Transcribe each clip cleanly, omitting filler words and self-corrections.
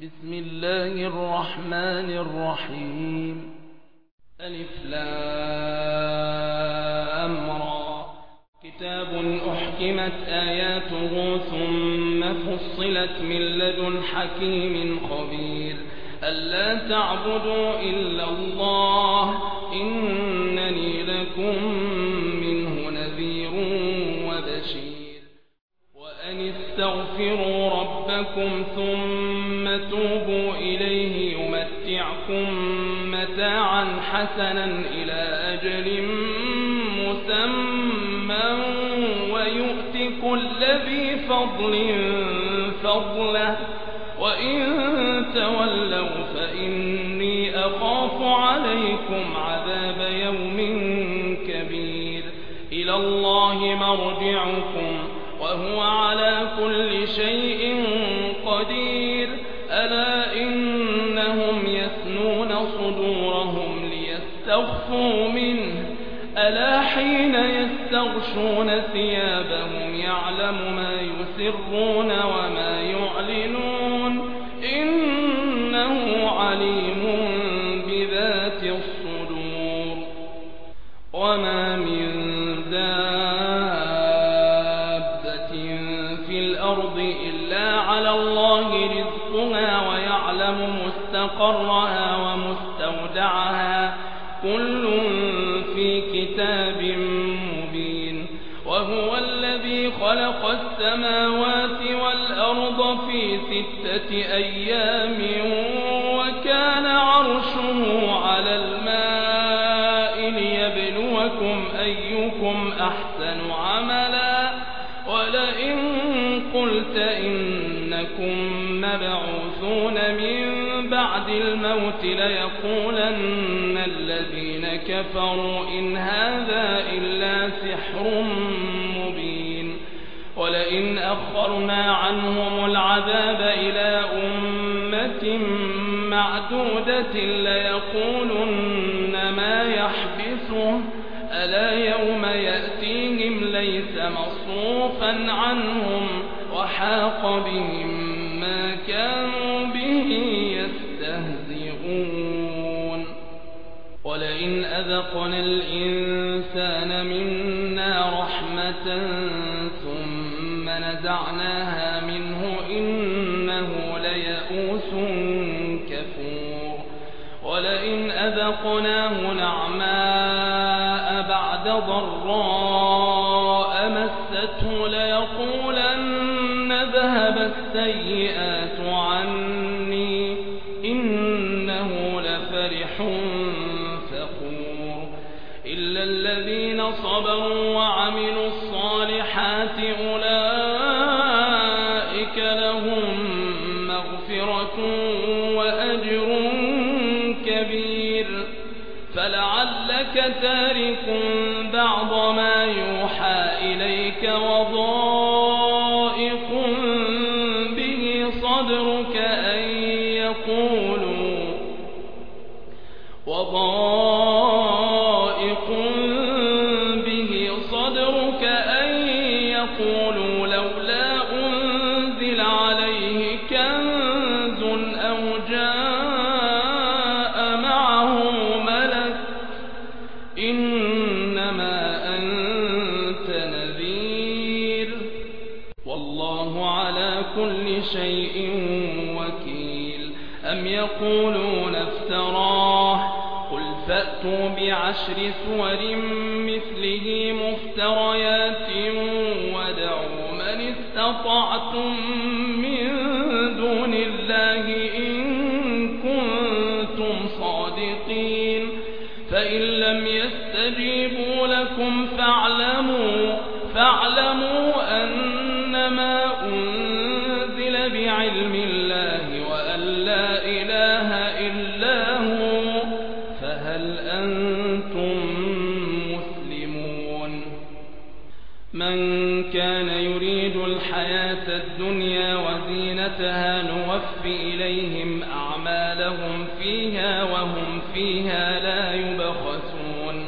بسم الله الرحمن الرحيم. ألف لام را. كتاب أحكمت آياته ثم فصلت من لدن حكيم خبير. ألا تعبدوا إلا الله إنني لكم منه نذير وبشير. وأن استغفروا ربكم ثم توبوا إليه يمتعكم متاعا حسنا إلى أجل مسمى ويؤت كل ذي فضل فضله وإن تولوا فإني أخاف عليكم عذاب يوم كبير. إلى الله مرجعكم وهو على كل شيء قدير. ألا إنهم يثنون صدورهم ليستخفوا منه ألا حين يستغشون ثيابهم يعلم ما يسرون وما يعلنون إنه عليم بذات الصدور. وما من دابة في الأرض إلا على الله رزقها ويعلم مستقرها ومستودعها كل في كتاب مبين. وهو الذي خلق السماوات والأرض في 6 أيام وكان عرشه على الماء ليبلوكم أيكم أحسن عملا. ولئن قلت إنكم مبعوثون من بعد الموت ليقولن الذين كفروا إن هذا إلا سحر مبين. ولئن أخرنا عنهم العذاب إلى أمة معدودة ليقولن ما يحبسه ألا يوم يأتيهم ليس مصروفا عنهم وحاق بهم ما كانوا به يستهزئون. ولئن أذقنا الإنسان منا رحمة ثم نزعناها منه إنه ليئوس كفور. ولئن أذقناه نعماء بعد ضراء مسته ليقولن ذهب السيئات عني إنه لفرح فخور. إلا الذين صبروا وعملوا الصالحات أولئك لهم مغفرة وأجر كبير. فلعلك تارك بعض ما يوحى إليك وضائق به صدرك أن يقولوا لولا أنزل عليه كنز أو جاء معه ملك إنما أنت نذير والله على كل شيء وكيل. أم يقولون افتراه قل فأتوا ب10 سور مثله مفتريات ودعوا من استطعتم من دون الله إن كنتم صادقين. فإن لم يستجيبوا لكم فاعلموا أنما أنزل بعلم الله وأن لا إله إلا هو فهل أنتم مسلمون. من كان يريد الحياة الدنيا وزينتها نوفي إليهم أعمالهم فيها وهم فيها لا يبخسون.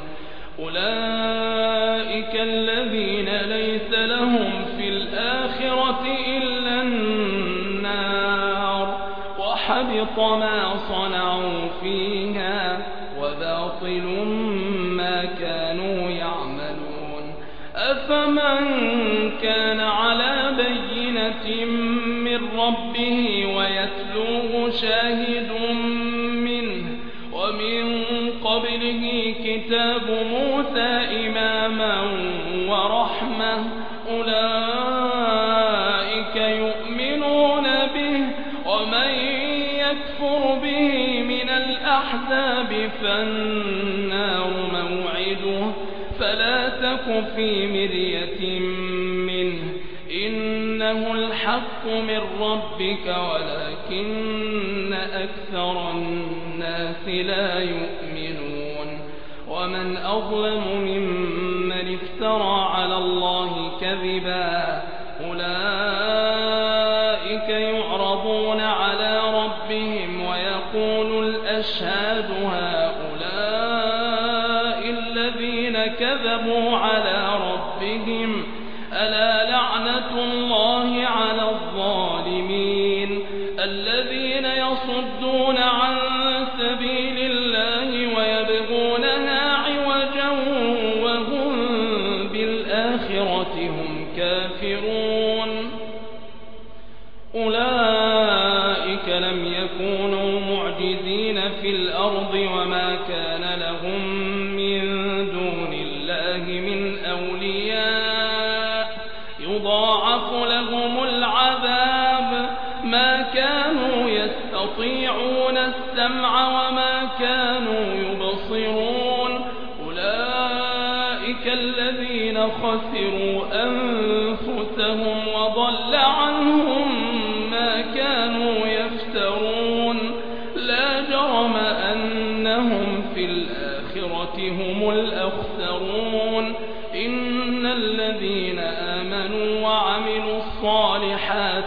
أولئك الذين ليس لهم في الآخرة إلا النار وحبط ما صنعوا فيها وباطل ما كانوا يعملون أفمن كان على بينة من ربه ويتلوه شاهد منه ومن قبله كتاب موسى إماما ورحمة أولئك يؤمنون به ومن يكفر به من الأحزاب فالنار موعده فلا تك في مرية منه إنه الحق من ربك ولكن أكثر الناس لا يؤمنون ومن أظلم ممن افترى على الله كذبا أولئك يعرضون على ربهم ويقول الأشهاد هؤلاء الذين كذبوا على ربهم ألا لعنة الله على الظالمين الذين يصدون عن سبيل الله ويبغونها عوجا وهم بالآخرة هم كافرون أولئك لم يكونوا معجزين في الأرض وما كان لهم من دون الله من أولياء يضاعف لهم العذاب ما كانوا يستطيعون السمع وما كانوا يبصرون أولئك الذين خسروا أنفسهم وضل عنهم ما كانوا يفترون لا جرم أنهم في الآخرة هم الأخسرون إن الذين آمنوا وعملوا الصالحات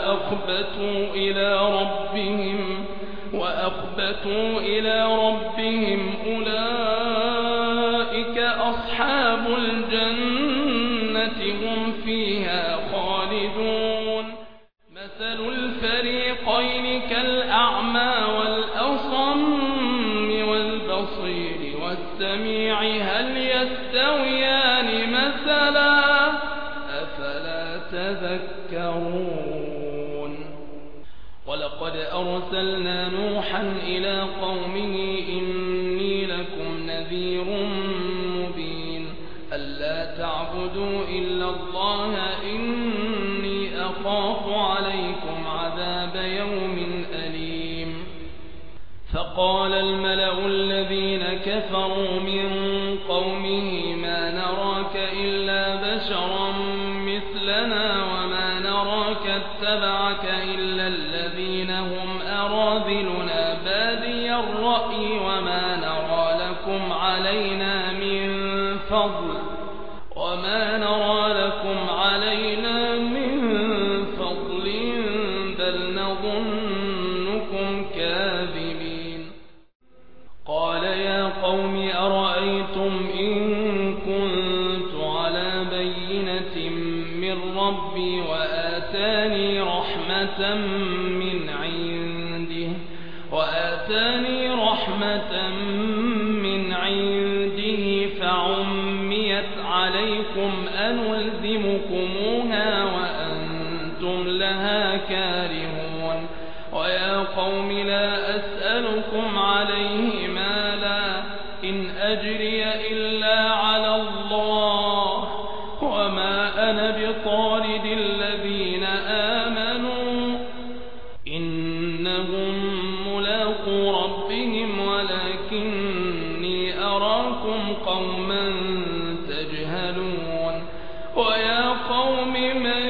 وأخبتوا إلى ربهم أولئك أصحاب الجنة هم فيها خالدون مثل الفريقين كالأعمى والأصم والبصير والسميع هل يستويان مثلا أفلا تذكرون ولقد أرسلنا نوحا إلى قومه إني لكم نذير مبين ألا تعبدوا إلا الله إني أخاف عليكم عذاب يوم أليم فقال الملأ الذين كفروا من قومه ما نراك إلا بشرا مثلنا وما نراك اتبعك إلا الذين هم أراذلنا بادي الرأي وما نرى لكم علينا من فضل بل نظنكم كاذبين قال يا قوم أرأيتم إن كنت على بينة من ربي وآتاني رحمة من عنده فعميت عليكم أنلزمكموها وأنتم لها كارهون ويا قوم لا أسألكم عليه مالا إن أجري إلا على الله وما أنا بطارد الذين آمنوا إنهم ملاقو ربهم ولكني أراكم قوما تجهلون ويا قوم من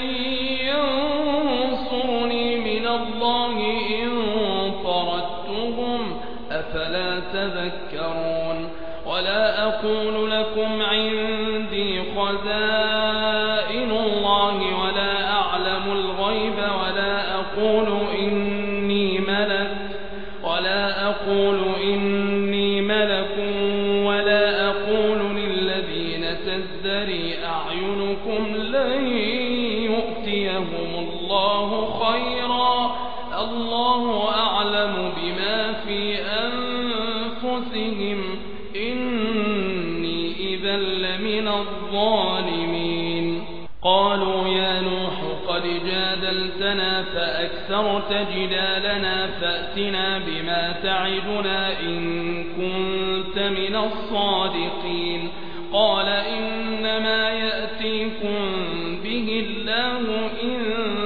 ينصرني من الله إن طردتهم أفلا تذكرون ولا أقول لكم عندي خزائن الله ولا أعلم الغيب ولا أقول إني ملك ولا أقول للذين تزدري أعينكم لن يؤتيهم الله خيرا الله أعلم أعلم بما في أنفسهم إني إذا لمن الظالمين. قالوا يا نوح قد جادلتنا فأكثرت جدالنا فأتنا بما تعدنا إن كنت من الصادقين. قال إنما يأتيكم به الله إن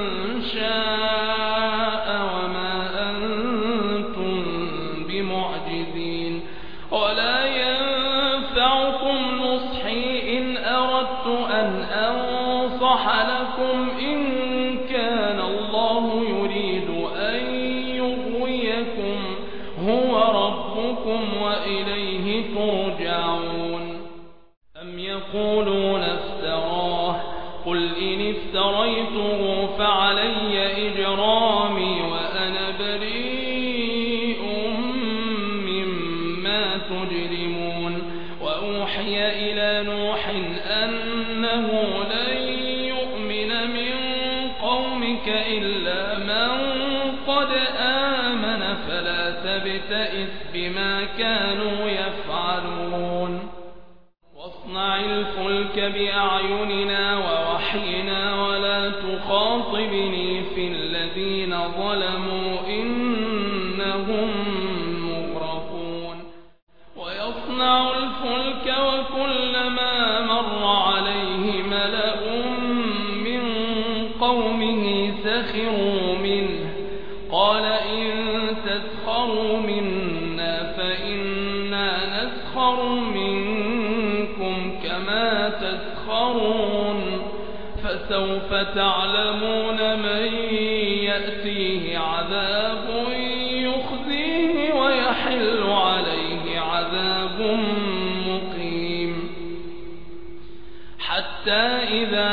شاء وما أنتم بمعجزين ولا ينفعكم نصحي إن أردت أن أنصح لكم إن كان الله يريد أن يغويكم هو ربكم وإليه ترجعون. أم يقولون افتراه قل إن افتريته فعلي إجرامي وأنا بريء مما تجرمون. وأوحي إلى نوح أنه لن يؤمن من قومك إلا من قد آمن فلا تبتئس بما كانوا يفعلون. واصنع الفلك بأعيننا ووحينا ولا تخاطبني في الذين ظلموا إنهم مغرقون. ويصنع الفلك وكلما مر عليه ملأ من قومه سخروا منه قال إن تسخروا منا فإنا نسخر منكم كما تسخرون. فسوف تعلمون من يأتيه عذاب يخزيه ويحل عليه عذاب مقيم. حتى إذا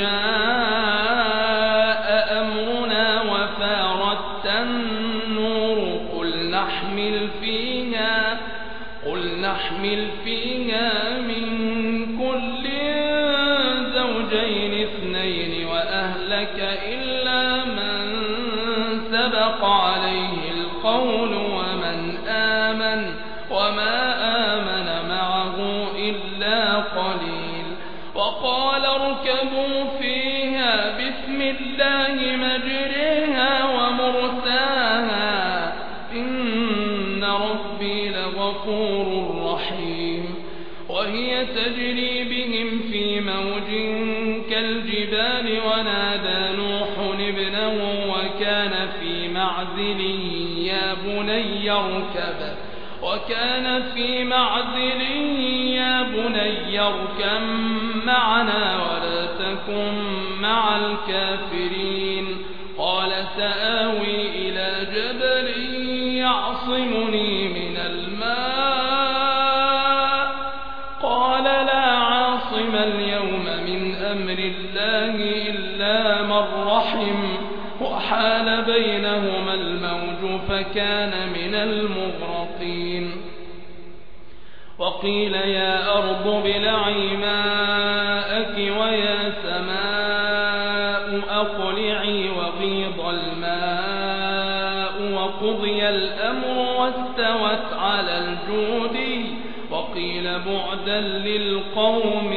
جاء أمرنا وفارت النور قل نحمل فيها من كل زوجين اثنين وأهلك إلا من سبق عليه القول وما آمن معه إلا قليل. وقال اركبوا فيها بسم الله مجريها ومرساها إن ربي لغفور رحيم. وهي تجري بهم في موج كالجبال ونادى نوح ابنه وكان في معزل يا بني اركب معنا ولا تكن مع الكافرين. قال سآوي إلى جبل يعصمني من الماء قال لا عاصم اليوم من أمر الله إلا من رحم وحال بينهما الموج فكان من المغرقين. وقيل يا أرض ابلعي ماءك ويا سماء أقلعي وغيض الماء وقضي الأمر واستوت على الجود وقيل بعدا للقوم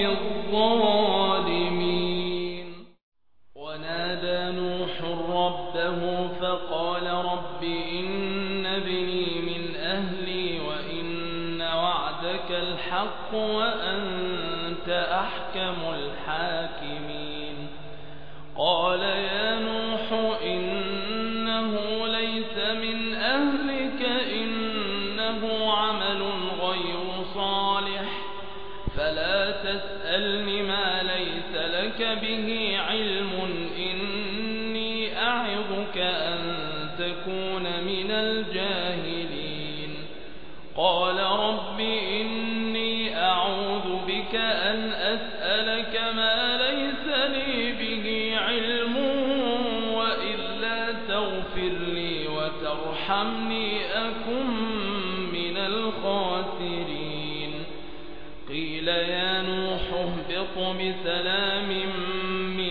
الظالمين. ونادى نوح ربه فقال رب إن ابني من أهلي وإن وعدك الحق وأنت أحكم الحاكمين. قال يا نوح إنه ليس من أهلك إنه عمل غير صالح فلا تسألني ما ليس لك به علم إني أعظك أن تكون من الجاهلين. قال رب إني أعوذ بك أن أسألك ما ليس لي به علم وإلا تغفر لي وترحمني أكن من الخاسرين. قيل يا نوح اهبط بسلام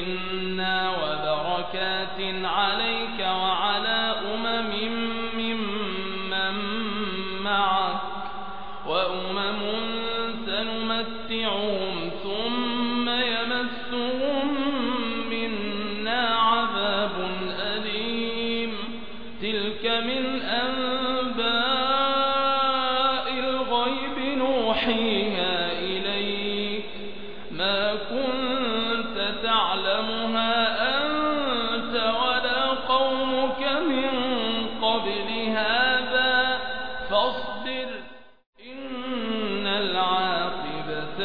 منا وبركات عليك وعلى أمم ممن وأمم سنمتعهم ثم يمسهم منا عذاب أليم تلك من أنباء الغيب نوحيها إليك ما كنت تعلمها أنت ولا قومك من قبل هذا فاصبر إن العاقبة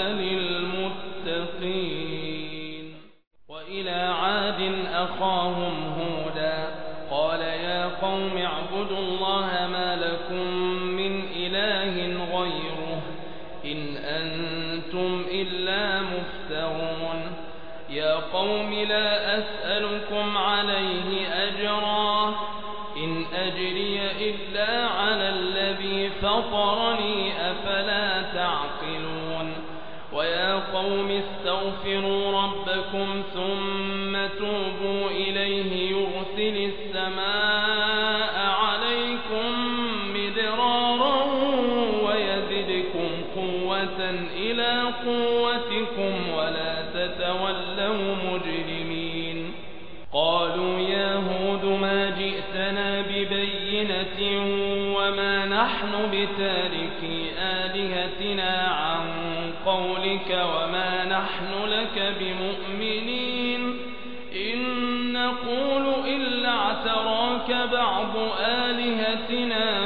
للمتقين. وإلى عاد أخاهم هودا قال يا قوم اعبدوا الله ما لكم من إله غيره إن أنتم إلا مفترون يا قوم لا أسألكم عليه أجرا إن أجري إلا على الذي فطرني أفلا تعقلون ويا قوم استغفروا ربكم ثم توبوا إليه يرسل السماء عليكم مدرارا ويزدكم قوة إلى قوتكم ولا تتولوا مجرمين. قالوا يا هود ما جئتنا ببينة وما نحن بتاركي آلهتنا عن قولك وما نحن لك بمؤمنين إن نقول إلا اعتراك بعض آلهتنا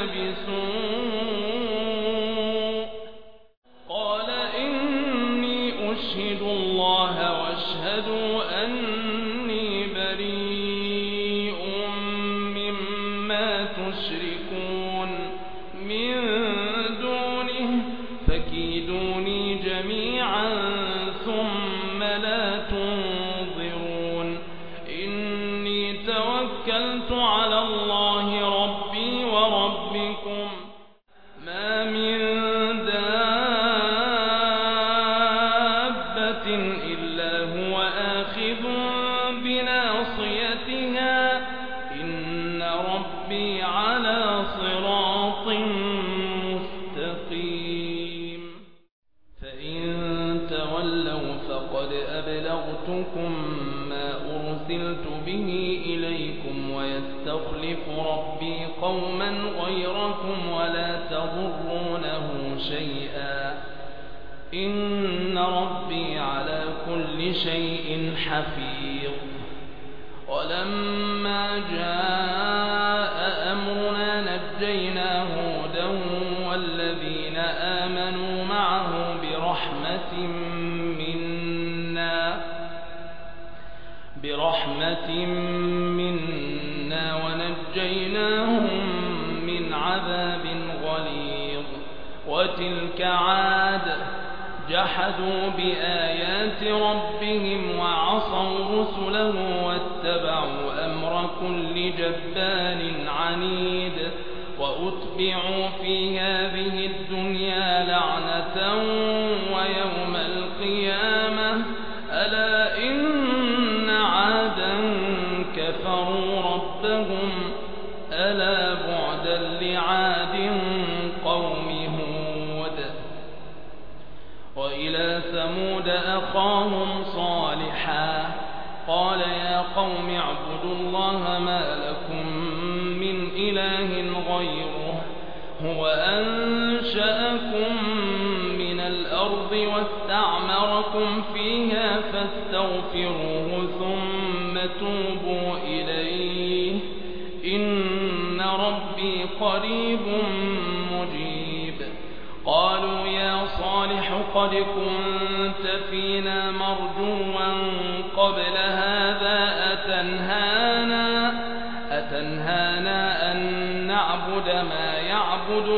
بسوء قال إني أشهد الله واشهدوا أني بريء مما تشركون من دونه فكيدوني جميعا ثم لا تنظرون إني توكلت على الله ربي وربكم ما من دابة إلا هو آخذ بناصيتها إن ربي على صراط مستقيم. فإن تولوا فقد أبلغتكم ما أرسلت به إليكم ويستخلف ربي قوما غيركم ولا تضرونه شيئا إن ربي على كل شيء حفيظ. ولما جاء أمرنا نجينا هودا والذين آمنوا معه برحمة منا ونجيناهم من عذاب غليظ. وتلك عاد جحدوا بآيات ربهم وعصوا رسله واتبعوا أمر كل جبار عنيد وأتبعوا في هذه الدنيا لعنة ويوم القيامة ألا إن عادا كفروا ربهم ألا بعدا لعاد قوم هود. وإلى ثمود أخاهم صالحا قال يا قوم اعبدوا الله ما لكم من إله غيره هو أنشأكم من الأرض واستعمركم فيها فاستغفروه ثم توبوا إليه إن ربي قريب مجيب. قالوا يا صالح قد كنت فينا مرجوا قبل هذا أتنهانا أن نعبد ما يعبد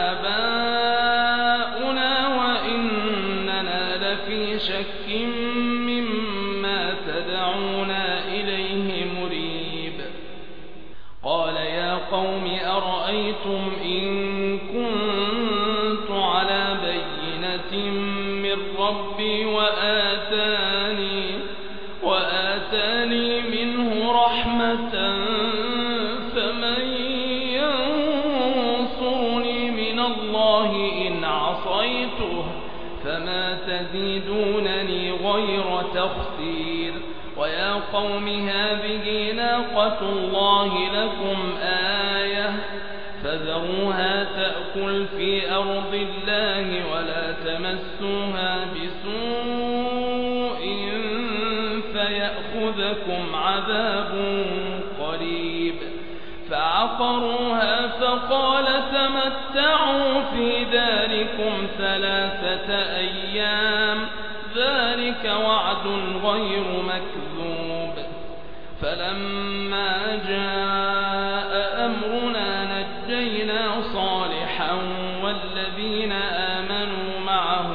آباؤنا وإننا لفي شك مما تدعونا إليه مريب. قال يا قوم أرأيتم إن كنت على بينة من ربي وآتاني منه رحمة فمن ينصرني من الله إن عصيته فما تزيدونني غير تخسير ويا قوم هذه ناقة الله لكم آية فذروها تأكل في أرض الله ولا تمسوها بسوء فيأخذكم عذاب قريب فعقروها فقال تمتعوا في داركم 3 أيام ذلك وعد غير مكذوب فلما جاء أمرنا نجينا صالحا والذين آمنوا معه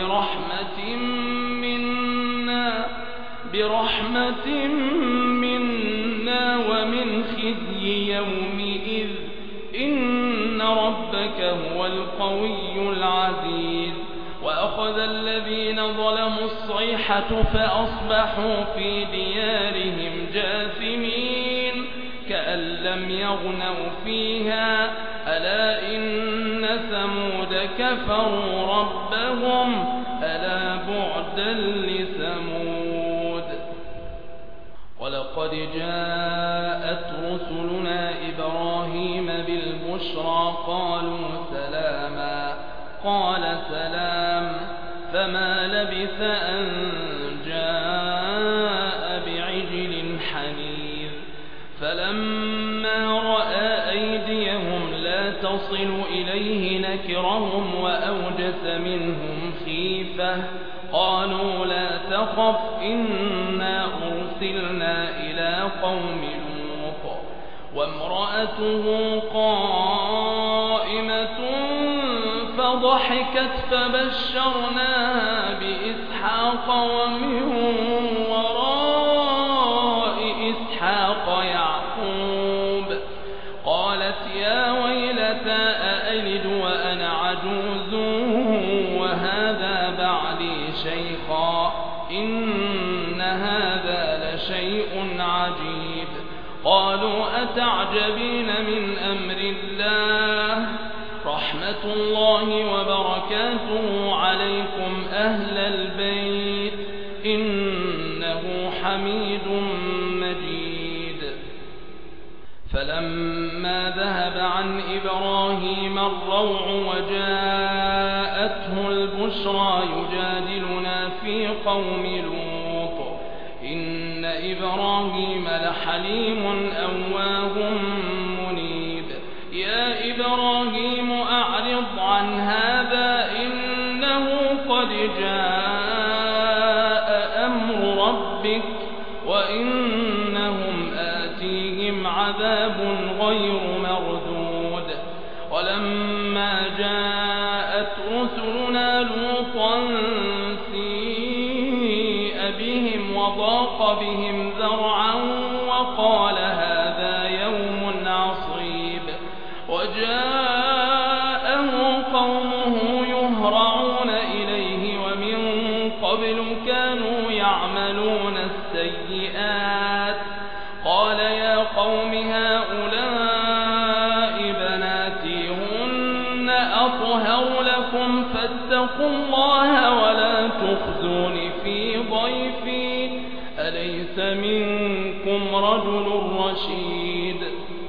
برحمة منا ومن خزي يومئذ إن ربك هو القوي العزيز وأخذ الذين ظلموا الصيحة فأصبحوا في ديارهم جاثمين كأن لم يغنوا فيها ألا إن ثمود كفروا ربهم ألا بعدا لثمود ولقد جاءت رسلنا إبراهيم بالبشرى قالوا سلاما قال سلام فما لبث أن جاء بعجل حنيذ فلما رأى أيديهم لا تصل إليه نكرهم وأوجس منهم خيفة قالوا لا تخف إنا أرسلنا إلى قوم لوط وامرأته قائمة فضحكت فبشرناها بإسحاق ومن وراء إسحاق يعقوب قالت يا ويلتى أألد وأنا عجوز وهذا بعلي شيخا إن هذا لشيء عجيب قالوا أتعجبين من أمر الله رحمة الله وبركاته عليكم أهل البيت إنه حميد مجيد فلما ذهب عن إبراهيم الروع وجاءته البشرى يجادلنا في قوم لوط إن إبراهيم لحليم أواه منيب يا إبراهيم أعرض عن هذا إنه قد جاء أمر ربك وإنهم آتيهم عذاب غير مردود ولما جاءت رسلنا لوطا سيء بهم وضاق بهم ذرعا وقال هذا يوم عصيب وجاءه قومه يهرعون إليه ومن قبل كانوا يعملون السيئات قال يا قوم هؤلاء بناتي هن أطهر لكم فاتقوا الله ولا تخزون في ضيفي أليس منكم رجل رشيد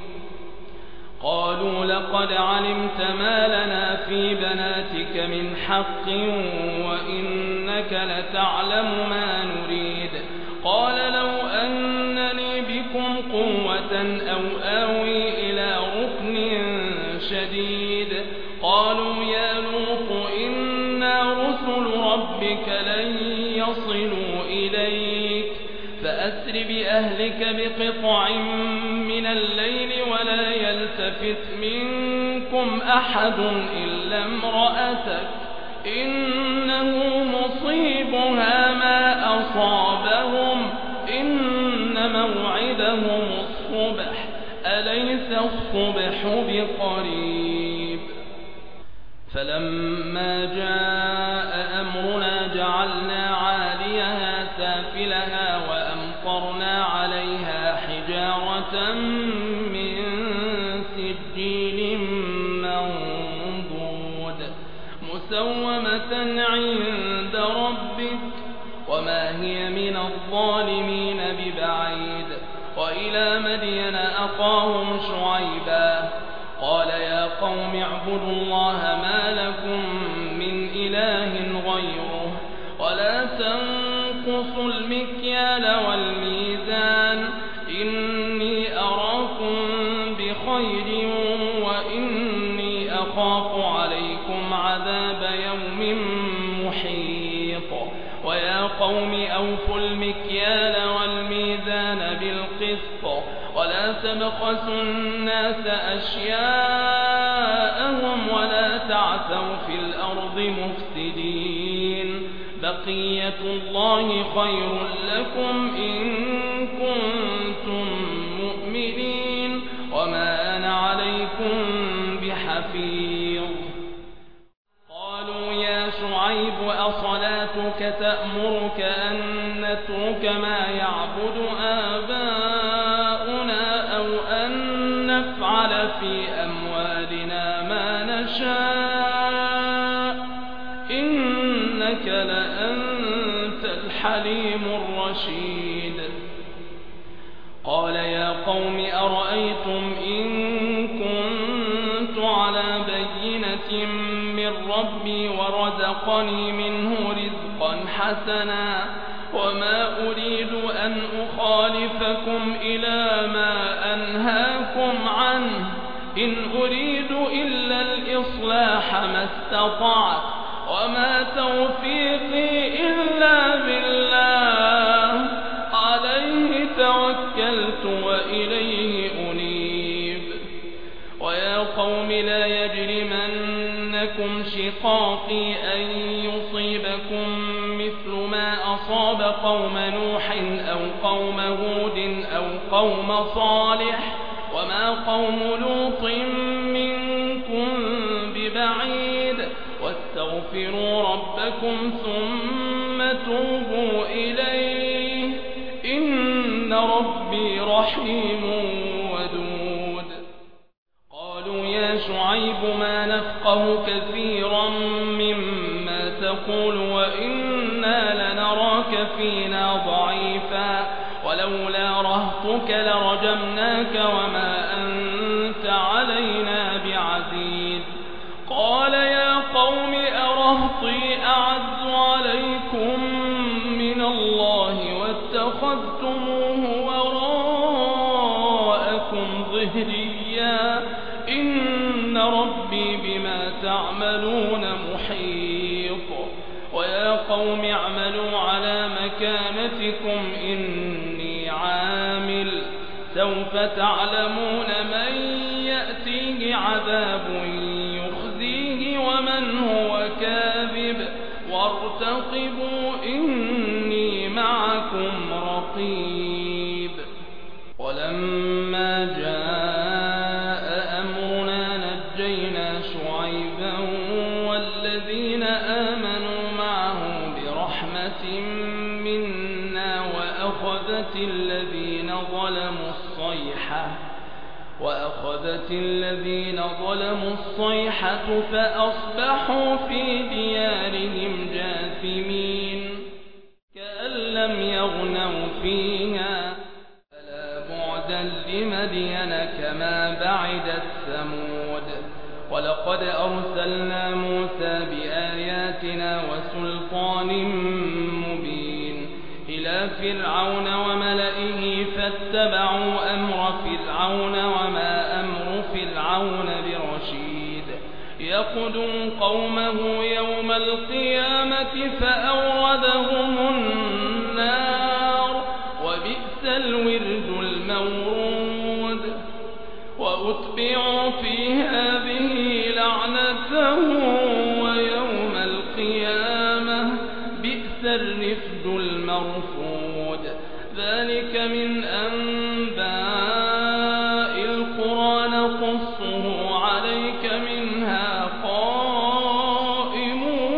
قالوا لقد علمت ما لنا في بناتك من حق وإنك لتعلم ما نريد قال لو أن لي بكم قوة أو آوي إلى ركن شديد قالوا يا لوط إنا رسل ربك لن يصلوا إليك فأسر بأهلك بقطع من الليل ولا يلتفت منكم أحد إلا امرأتك إنه مصيبها ما أصابهم إن موعدهم الصبح أليس الصبح بقريب فلما جاء أمرنا جعلنا عاليها سافلها وأمطرنا عليها حجارة من سجيل منضود مسومة عند الظالمين ببعيد. وإلى مدين أخاهم شعيبا قال يا قوم اعبدوا الله ما لكم من إله غيره ولا تنقصوا المكيال والميزان إني أراكم بخير وإني أخاف عليكم عذاب يوم محيط. ويا قوم أوفوا المكيال والميزان بالقسط ولا تبخسوا الناس أشياءهم ولا تعثوا في الأرض مفسدين. بقية الله خير لكم إن كنتم مؤمنين وما أنا عليكم بحفيظ. قالوا يا شعيب أصلاتك تأمرك أن نترك ما يعبد آباؤنا أو أن نفعل في أموالنا ما نشاء إنك لأنت الحليم الرشيد. قال يا قوم أرأيتم إن كنت على بينة من ربي ورزقني منه رزقا حسنا وما أريد أن أخالفكم إلى ما أنهاكم عنه إن أريد إلا الإصلاح ما استطعت وما توفيقي إلا بالله عليه توكلت وإليه أنيب. ويا قوم لا يجرمنكم شقاقي أن يصيبكم مثل ما أصاب قوم نوح أو قوم هود أو قوم صالح وما قوم لوط منكم ببعيد. واستغفروا ربكم ثم توبوا إليه إن ربي رحيم ودود. قالوا يا شعيب ما نفقه كثيرا مما تقول وإنا لنراك فينا ضعيفا ولولا رهطك لرجمناك وما أنت علينا بعزيز. قال يا قوم أرهطي أعز عليكم من الله واتخذتموه وراءكم ظهريا إن ربي بما تعملون محيط. ويا قوم اعملوا على مكانتكم إني عامل سوف تعلمون من يأتيه عذاب يخزيه ومن هو كاذب وارتقبوا إني معكم رقيب. ولما جاء أمرنا نجينا شعيبا والذين آمنوا معه برحمة منا وأخذت الذين ظلموا الصيحة فأصبحوا في ديارهم جاثمين كأن لم يغنوا فيها ألا بعدا لمدين كما بعدت ثمود. ولقد أرسلنا موسى بآياتنا وسلطان مبين إلى فرعون وملئه فاتبعوا أمر فرعون وما أمر فرعون برشيد. يقدم قومه يوم القيامة فأوردهم النار وبئس الورد المورود. وأتبعوا في هذه لعنة ويوم القيامة بئس الرفد المرفود. ذلك من أنباء القرى نقصه عليك منها قائم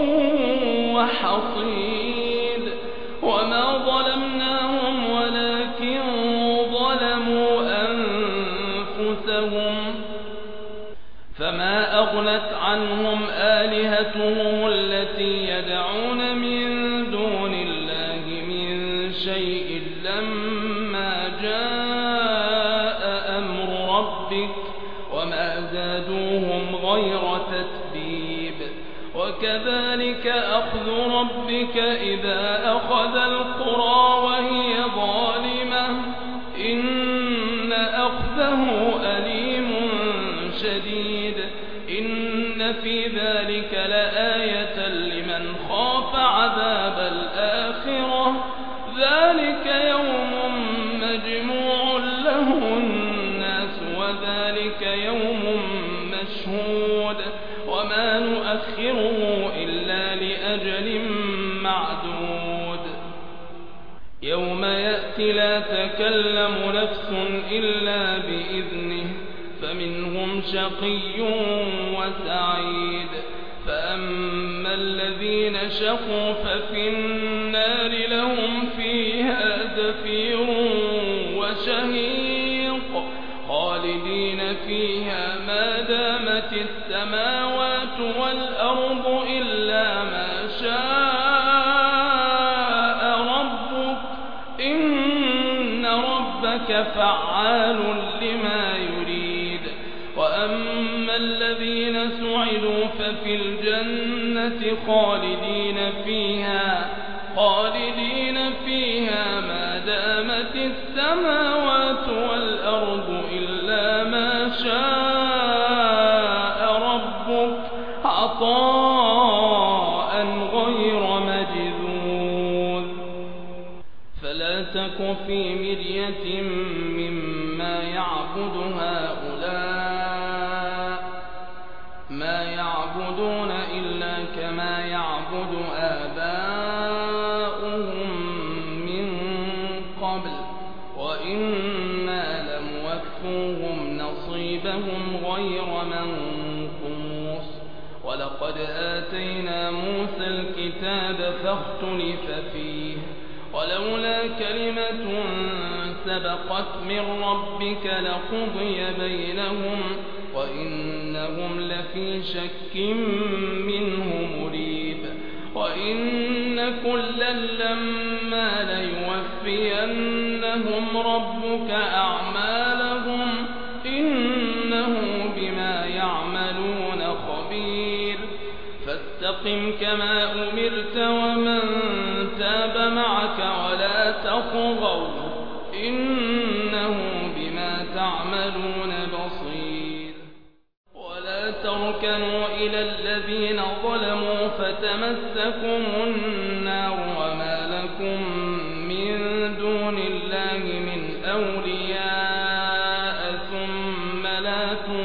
وحصيد. وما ظلمناهم ولكن ظلموا أنفسهم فما أغنت عنهم آلهتهم التي يدعون من دون الله من شيء وزادوهم غير تتبيب وكذلك أخذ ربك إذا أخذ القرى وهي ظالمة إن أخذه أليم شديد إن في ذلك لآية لمن خاف عذاب الآخرة ذلك يوم مجموع له الناس وذلك يوم مشهود وما نؤخره إلا لأجل معدود يوم يأتي لا تكلم نفس إلا بإذنه فمنهم شقي وسعيد فأما الذين شقوا ففي النار لهم فيها زفير وشهيق خالدين فيها ما دامت السماوات والأرض إلا ما شاء ربك إن ربك فعال لما يريد وأما الذين سعدوا ففي الجنة خالدين فيها ما دامت السماوات والأرض إلا ما شاء ربك عطاء غير مجذوذ فلا تك في مرية مما يعبد هؤلاء ما يعبدون إلا كما يعبد آباؤهم من قبل وإنا لموفوهم نصيبهم غير منقوص ولقد آتينا موسى الكتاب فاختلف فيه ولولا كلمة سبقت من ربك لقضي بينهم وإنهم لفي شك منه مريب وإن كلا لما ليوفينهم ربك أعمالهم إنه بما يعملون خبير فاستقم كما أمرت ومن تاب معك ولا تطغوا إنه بما تعملون بصير ولا تركنوا إلى الذين ظلموا فتمسكم النار وما لكم من دون الله من أولياء ثم لا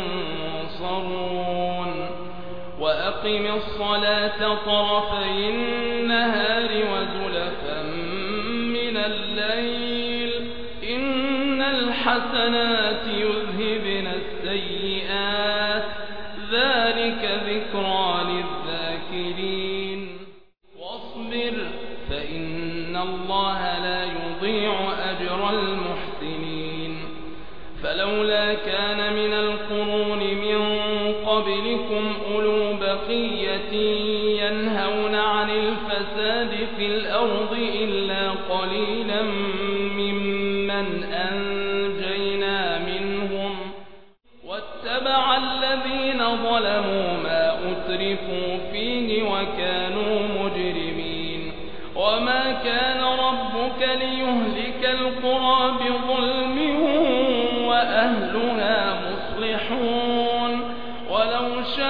تنصرون وأقم الصلاة طرفي النهار وزلفا من الليل إن الحسنات يذهبن السيئات ذلك ذكرى للذاكرين واصبر فإن الله لا يضيع أجر المحسنين فلولا كان من القرون من قبلكم أولو بقية ينهون عن الفساد في الأرض إلا قليلا ممن أنجينا منهم واتبع الذين ظلموا ما أترفوا فيه وكانوا مجرمين وما كان ربك ليهلك القرى بظلم وأهلها مصلحون ولو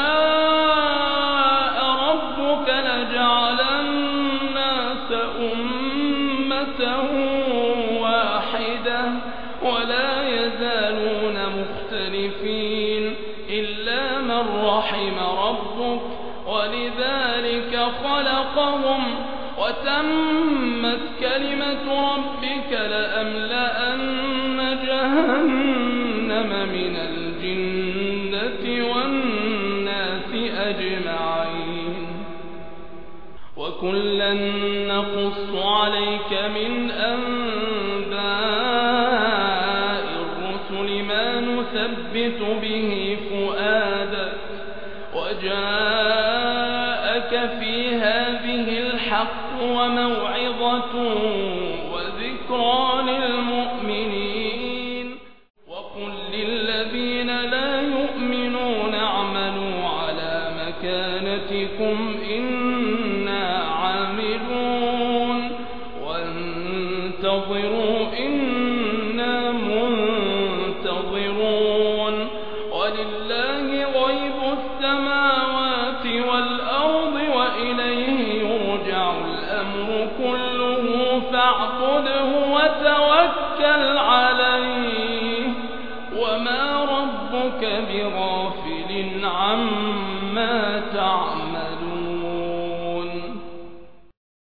شاء ربك لجعل الناس أمة واحدة ولا يزالون مختلفين إلا من رحم ربك ولذلك خلقهم وتمت كلمة ربك لأملأن جهنم من الجنة والناس أجمعين وكلا نقص عليك من أنباء الرسل ما نثبت به فؤادك وجاءك في هذه الحق وموعظة وذكرى للمؤمنين وقل للذين لا يؤمنون فاعبده وتوكل عليه وما ربك بغافل